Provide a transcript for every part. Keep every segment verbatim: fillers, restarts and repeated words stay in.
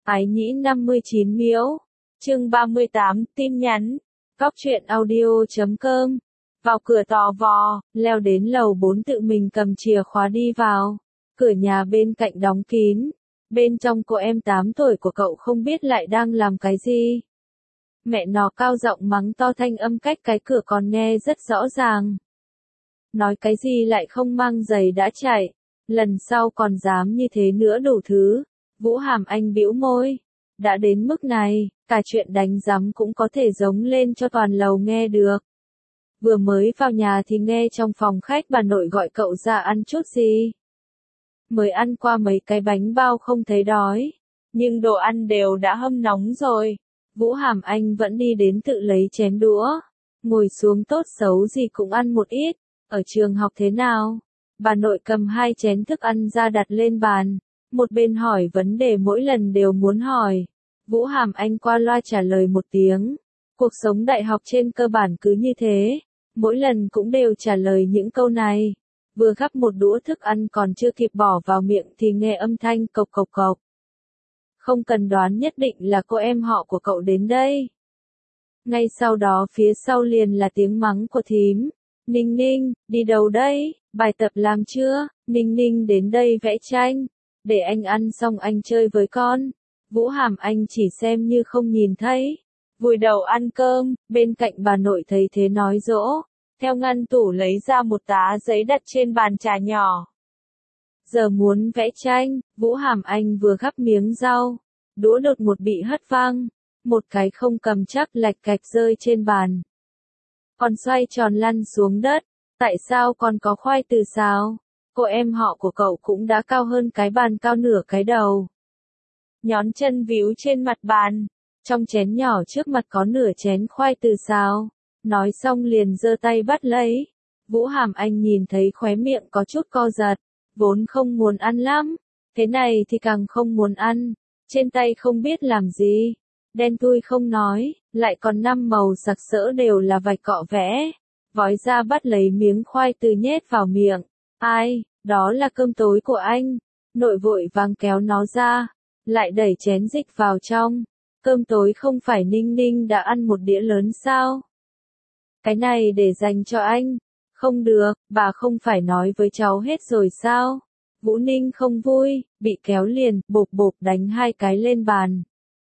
Ái nhĩ năm mươi chín miễu. Chương ba mươi tám, tin nhắn. Góc truyện audio chấm com. Vào cửa tò vò, leo đến lầu bốn tự mình cầm chìa khóa đi vào. Cửa nhà bên cạnh đóng kín. Bên trong cô em tám tuổi của cậu không biết lại đang làm cái gì. Mẹ nó cao giọng mắng to, thanh âm cách cái cửa còn nghe rất rõ ràng. Nói cái gì lại không mang giày đã chạy. Lần sau còn dám như thế nữa đủ thứ. Vũ Hàm Anh bĩu môi. Đã đến mức này, cả chuyện đánh rắm cũng có thể giống lên cho toàn lầu nghe được. Vừa mới vào nhà thì nghe trong phòng khách bà nội gọi cậu ra ăn chút gì. Mới ăn qua mấy cái bánh bao không thấy đói. Nhưng đồ ăn đều đã hâm nóng rồi. Vũ Hàm Anh vẫn đi đến tự lấy chén đũa. Ngồi xuống, tốt xấu gì cũng ăn một ít. Ở trường học thế nào? Bà nội cầm hai chén thức ăn ra đặt lên bàn. Một bên hỏi vấn đề mỗi lần đều muốn hỏi. Vũ Hàm Anh qua loa trả lời một tiếng. Cuộc sống đại học trên cơ bản cứ như thế. Mỗi lần cũng đều trả lời những câu này. Vừa gắp một đũa thức ăn còn chưa kịp bỏ vào miệng thì nghe âm thanh cộc cộc cộc. Không cần đoán, nhất định là cô em họ của cậu đến đây. Ngay sau đó phía sau liền là tiếng mắng của thím. Ninh Ninh, đi đâu đây? Bài tập làm chưa? Ninh Ninh đến đây vẽ tranh. Để anh ăn xong anh chơi với con. Vũ Hàm Anh chỉ xem như không nhìn thấy. Vùi đầu ăn cơm, bên cạnh bà nội thấy thế nói dỗ. Theo ngăn tủ lấy ra một tá giấy đặt trên bàn trà nhỏ. Giờ muốn vẽ tranh, Vũ Hàm Anh vừa gắp miếng rau. Đũa đột một bị hất văng. Một cái không cầm chắc lạch cạch rơi trên bàn. Còn xoay tròn lăn xuống đất. Tại sao còn có khoai từ xào? Cô em họ của cậu cũng đã cao hơn cái bàn cao nửa cái đầu. Nhón chân víu trên mặt bàn. Trong chén nhỏ trước mặt có nửa chén khoai từ xào. Nói xong liền giơ tay bắt lấy. Vũ Hàm Anh nhìn thấy khóe miệng có chút co giật. Vốn không muốn ăn lắm. Thế này thì càng không muốn ăn. Trên tay không biết làm gì. Đen thui không nói. Lại còn năm màu sặc sỡ đều là vạch cọ vẽ. Vói ra bắt lấy miếng khoai từ nhét vào miệng. Ai, đó là cơm tối của anh. Nội vội vàng kéo nó ra. Lại đẩy chén dịch vào trong. Cơm tối không phải Ninh Ninh đã ăn một đĩa lớn sao? Cái này để dành cho anh. Không được, bà không phải nói với cháu hết rồi sao? Vũ Ninh không vui, bị kéo liền, bộp bộp đánh hai cái lên bàn.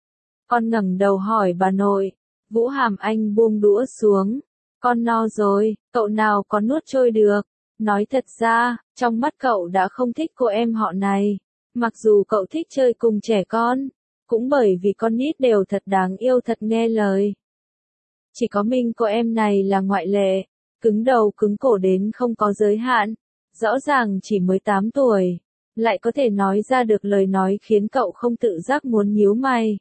Con ngẩng đầu hỏi bà nội. Vũ Hàm Anh buông đũa xuống. Con no rồi, cậu nào có nuốt trôi được. Nói thật ra, trong mắt cậu đã không thích cô em họ này. Mặc dù cậu thích chơi cùng trẻ con. Cũng bởi vì con nít đều thật đáng yêu, thật nghe lời. Chỉ có mình cô em này là ngoại lệ. Cứng đầu cứng cổ đến không có giới hạn. Rõ ràng chỉ mới tám tuổi. Lại có thể nói ra được lời nói khiến cậu không tự giác muốn nhíu mày.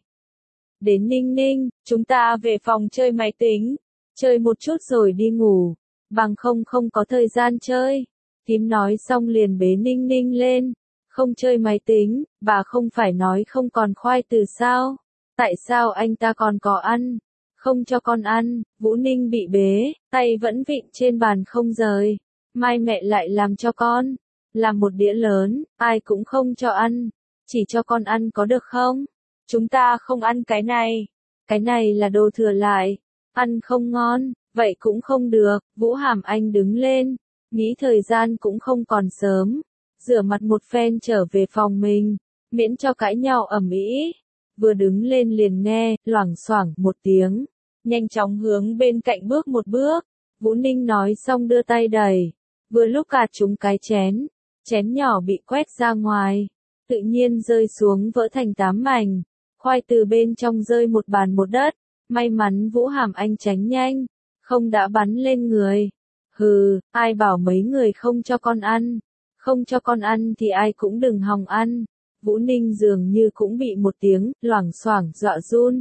Đến Ninh Ninh, chúng ta về phòng chơi máy tính. Chơi một chút rồi đi ngủ. Bằng không không có thời gian chơi. Thím nói xong liền bế Ninh Ninh lên. Không chơi máy tính, bà không phải nói không còn khoai từ sao? Tại sao anh ta còn có ăn? Không cho con ăn. Vũ Ninh bị bế, tay vẫn vịn trên bàn không rời. Mai mẹ lại làm cho con. Làm một đĩa lớn, ai cũng không cho ăn. Chỉ cho con ăn có được không? Chúng ta không ăn cái này. Cái này là đồ thừa lại. Ăn không ngon, vậy cũng không được. Vũ Hàm Anh đứng lên. Nghĩ thời gian cũng không còn sớm. Rửa mặt một phen trở về phòng mình. Miễn cho cãi nhau ầm ĩ. Vừa đứng lên liền nghe, loảng xoảng một tiếng. Nhanh chóng hướng bên cạnh bước một bước. Vũ Ninh nói xong đưa tay đẩy. Vừa lúc cạt trúng cái chén. Chén nhỏ bị quét ra ngoài. Tự nhiên rơi xuống vỡ thành tám mảnh. Khoai từ bên trong rơi một bàn một đất. May mắn Vũ Hàm Anh tránh nhanh. Không đã bắn lên người. Hừ, ai bảo mấy người không cho con ăn. Không cho con ăn thì ai cũng đừng hòng ăn. Vũ Ninh dường như cũng bị một tiếng loảng xoảng dọa run.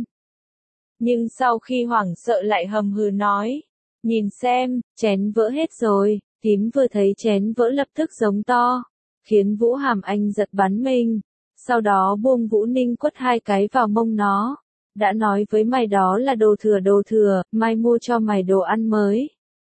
Nhưng sau khi hoảng sợ lại hầm hừ nói. Nhìn xem, chén vỡ hết rồi. Thím vừa thấy chén vỡ lập tức giống to. Khiến Vũ Hàm Anh giật bắn mình. Sau đó buông Vũ Ninh quất hai cái vào mông nó. Đã nói với mày đó là đồ thừa đồ thừa, mai mua cho mày đồ ăn mới.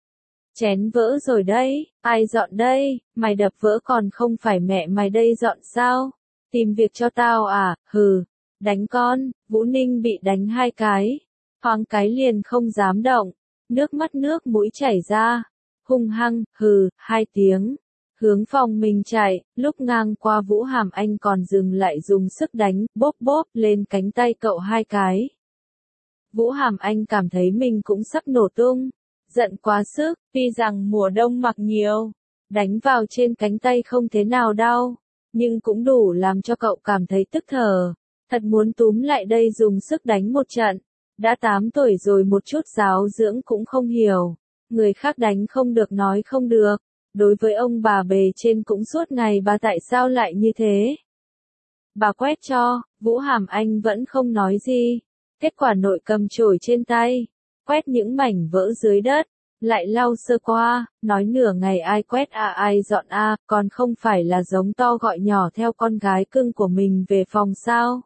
Chén vỡ rồi đấy, ai dọn đây, mày đập vỡ còn không phải mẹ mày đây dọn sao? Tìm việc cho tao à, hừ. Đánh con, Vũ Ninh bị đánh hai cái. Thoáng cái liền không dám động. Nước mắt nước mũi chảy ra. Hung hăng, hừ, hai tiếng. Hướng phòng mình chạy, lúc ngang qua Vũ Hàm Anh còn dừng lại dùng sức đánh, bóp bóp lên cánh tay cậu hai cái. Vũ Hàm Anh cảm thấy mình cũng sắp nổ tung. Giận quá sức, tuy rằng mùa đông mặc nhiều. Đánh vào trên cánh tay không thế nào đau. Nhưng cũng đủ làm cho cậu cảm thấy tức thở. Thật muốn túm lại đây dùng sức đánh một trận. Đã tám tuổi rồi một chút giáo dưỡng cũng không hiểu. Người khác đánh không được nói không được. Đối với ông bà bề trên cũng suốt ngày bà tại sao lại như thế. Bà quét cho, Vũ Hàm Anh vẫn không nói gì. Kết quả nội cầm chổi trên tay. Quét những mảnh vỡ dưới đất. Lại lau sơ qua, nói nửa ngày ai quét à ai dọn a, à, còn không phải là giống to gọi nhỏ theo con gái cưng của mình về phòng sao.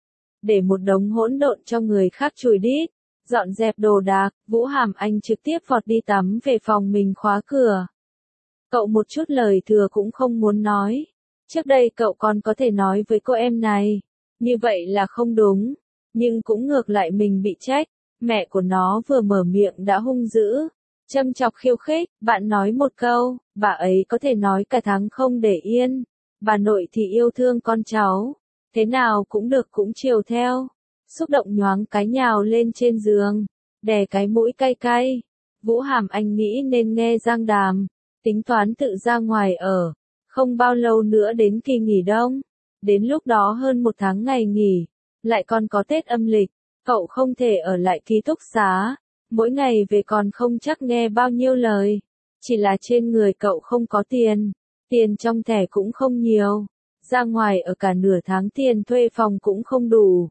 Để một đống hỗn độn cho người khác chùi đít, dọn dẹp đồ đạc, Vũ Hàm Anh trực tiếp vọt đi tắm về phòng mình khóa cửa. Cậu một chút lời thừa cũng không muốn nói. Trước đây cậu còn có thể nói với cô em này, như vậy là không đúng, nhưng cũng ngược lại mình bị trách, mẹ của nó vừa mở miệng đã hung dữ. Châm chọc khiêu khích, bạn nói một câu, bà ấy có thể nói cả tháng không để yên. Bà nội thì yêu thương con cháu. Thế nào cũng được cũng chiều theo. Xúc động nhoáng cái nhào lên trên giường. Đè cái mũi cay cay. Vũ Hàm Anh nghĩ nên nghe Giang Đàm. Tính toán tự ra ngoài ở. Không bao lâu nữa đến kỳ nghỉ đông. Đến lúc đó hơn một tháng ngày nghỉ. Lại còn có Tết âm lịch. Cậu không thể ở lại ký túc xá. Mỗi ngày về còn không chắc nghe bao nhiêu lời. Chỉ là trên người cậu không có tiền. Tiền trong thẻ cũng không nhiều. Ra ngoài ở cả nửa tháng tiền thuê phòng cũng không đủ.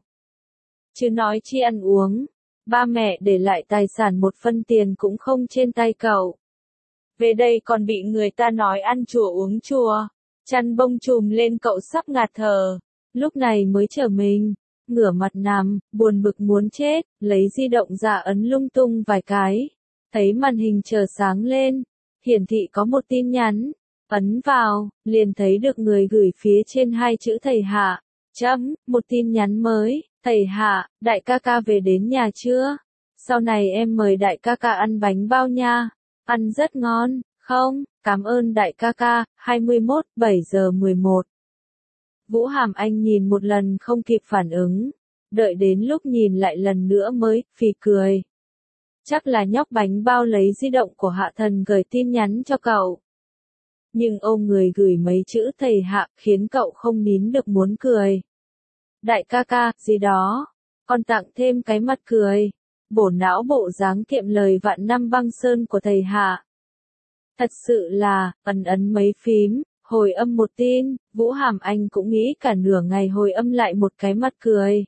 Chứ nói chi ăn uống. Ba mẹ để lại tài sản một phân tiền cũng không trên tay cậu. Về đây còn bị người ta nói ăn chùa uống chùa. Chăn bông trùm lên cậu sắp ngạt thở. Lúc này mới trở mình. Ngửa mặt nằm, buồn bực muốn chết, lấy di động ra ấn lung tung vài cái. Thấy màn hình chợt sáng lên, hiển thị có một tin nhắn. Ấn vào, liền thấy được người gửi phía trên hai chữ thầy Hạ. Chấm, một tin nhắn mới, thầy Hạ, đại ca ca về đến nhà chưa? Sau này em mời đại ca ca ăn bánh bao nha. Ăn rất ngon, không? Cảm ơn đại ca ca, hai mươi mốt, bảy giờ mười một. Vũ Hàm Anh nhìn một lần không kịp phản ứng, đợi đến lúc nhìn lại lần nữa mới phì cười. Chắc là nhóc bánh bao lấy di động của Hạ Thần gửi tin nhắn cho cậu. Nhưng ôm người gửi mấy chữ thầy Hạ khiến cậu không nín được muốn cười. Đại ca ca, gì đó, còn tặng thêm cái mặt cười. Bổ não bộ dáng kiệm lời vạn năm băng sơn của thầy Hạ. Thật sự là, ấn ấn mấy phím. Hồi âm một tin, Vũ Hàm Anh cũng nghĩ cả nửa ngày hồi âm lại một cái mặt cười.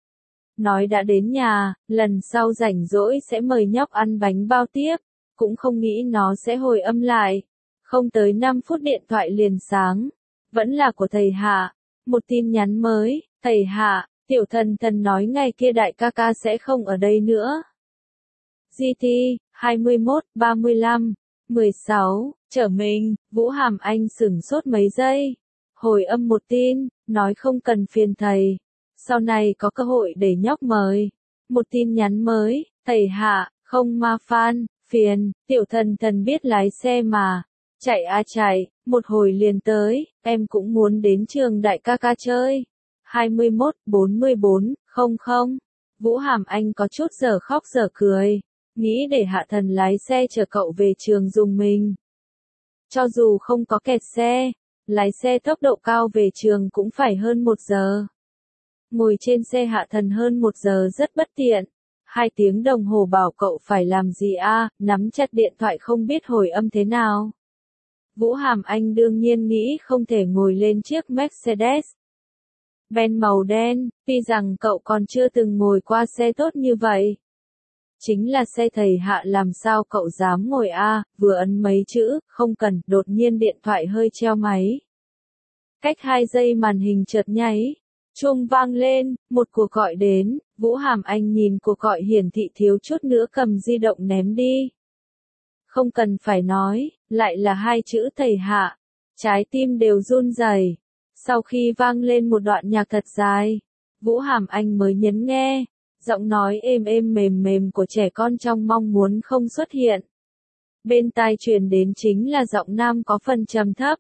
Nói đã đến nhà, lần sau rảnh rỗi sẽ mời nhóc ăn bánh bao tiếp, cũng không nghĩ nó sẽ hồi âm lại. Không tới năm phút điện thoại liền sáng, vẫn là của thầy Hạ, một tin nhắn mới, thầy Hạ, tiểu thần thần nói ngày kia đại ca ca sẽ không ở đây nữa. giê tê, hai mươi mốt, ba mươi lăm, mười sáu. Trở mình, Vũ Hàm Anh sửng sốt mấy giây. Hồi âm một tin, nói không cần phiền thầy. Sau này có cơ hội để nhóc mời. Một tin nhắn mới, thầy Hạ, không ma phan, phiền, tiểu thần thần biết lái xe mà. Chạy à chạy, một hồi liền tới, em cũng muốn đến trường đại ca ca chơi. hai mươi mốt, bốn mươi bốn, không không. Vũ Hàm Anh có chút giờ khóc giờ cười. Nghĩ để Hạ Thần lái xe chở cậu về trường dùng mình. Cho dù không có kẹt xe, lái xe tốc độ cao về trường cũng phải hơn một giờ. Ngồi trên xe Hạ Thần hơn một giờ rất bất tiện. Hai tiếng đồng hồ bảo cậu phải làm gì a, à, nắm chặt điện thoại không biết hồi âm thế nào. Vũ Hàm Anh đương nhiên nghĩ không thể ngồi lên chiếc Mercedes Benz màu đen, tuy rằng cậu còn chưa từng ngồi qua xe tốt như vậy. Chính là xe thầy Hạ làm sao cậu dám ngồi a, à, vừa ấn mấy chữ, không cần, đột nhiên điện thoại hơi treo máy. Cách hai giây màn hình chợt nháy, chuông vang lên, một cuộc gọi đến, Vũ Hàm Anh nhìn cuộc gọi hiển thị thiếu chút nữa cầm di động ném đi. Không cần phải nói, lại là hai chữ thầy Hạ, trái tim đều run rẩy. Sau khi vang lên một đoạn nhạc thật dài, Vũ Hàm Anh mới nhấn nghe, giọng nói êm êm mềm mềm của trẻ con trong mong muốn không xuất hiện. Bên tai truyền đến chính là giọng nam có phần trầm thấp.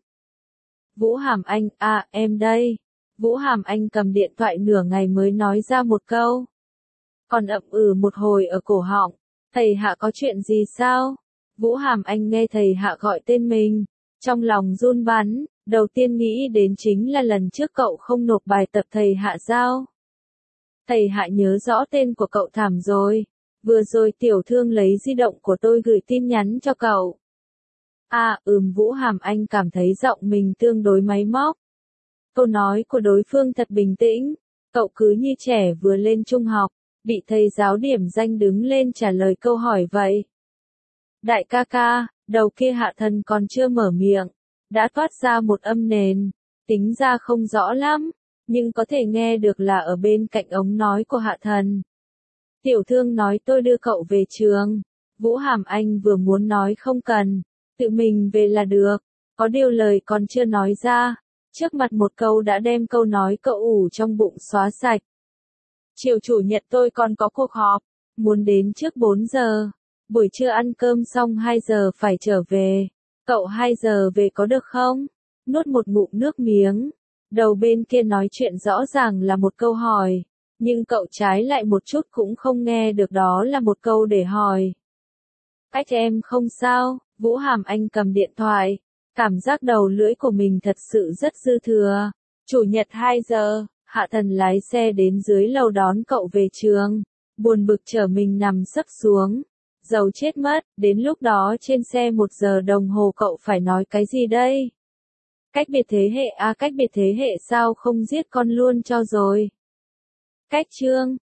Vũ Hàm Anh, à, em đây. Vũ Hàm Anh cầm điện thoại nửa ngày mới nói ra một câu. Còn ậm ừ một hồi ở cổ họng. Thầy Hạ có chuyện gì sao? Vũ Hàm Anh nghe thầy Hạ gọi tên mình. Trong lòng run bắn, đầu tiên nghĩ đến chính là lần trước cậu không nộp bài tập thầy Hạ giao. Thầy Hạ nhớ rõ tên của cậu thảm rồi. Vừa rồi tiểu thương lấy di động của tôi gửi tin nhắn cho cậu. À, ừm Vũ Hàm Anh cảm thấy giọng mình tương đối máy móc. Câu nói của đối phương thật bình tĩnh. Cậu cứ như trẻ vừa lên trung học, bị thầy giáo điểm danh đứng lên trả lời câu hỏi vậy. Đại ca ca, đầu kia Hạ Thần còn chưa mở miệng, đã toát ra một âm nền, tính ra không rõ lắm, nhưng có thể nghe được là ở bên cạnh ống nói của Hạ Thần. Tiểu thương nói tôi đưa cậu về trường. Vũ Hàm Anh vừa muốn nói không cần, tự mình về là được, có điều lời còn chưa nói ra, trước mặt một câu đã đem câu nói cậu ủ trong bụng xóa sạch. Chiều chủ nhật tôi còn có cuộc họp, muốn đến trước bốn giờ, buổi trưa ăn cơm xong hai giờ phải trở về, cậu hai giờ về có được không? Nuốt một ngụm nước miếng, đầu bên kia nói chuyện rõ ràng là một câu hỏi, nhưng cậu trái lại một chút cũng không nghe được đó là một câu để hỏi. Cách em không sao, Vũ Hàm Anh cầm điện thoại, cảm giác đầu lưỡi của mình thật sự rất dư thừa. Chủ nhật hai giờ, Hạ Thần lái xe đến dưới lầu đón cậu về trường, buồn bực chở mình nằm sấp xuống. Dầu chết mất, đến lúc đó trên xe một giờ đồng hồ cậu phải nói cái gì đây? Cách biệt thế hệ à cách biệt thế hệ sao không giết con luôn cho rồi? Cách chương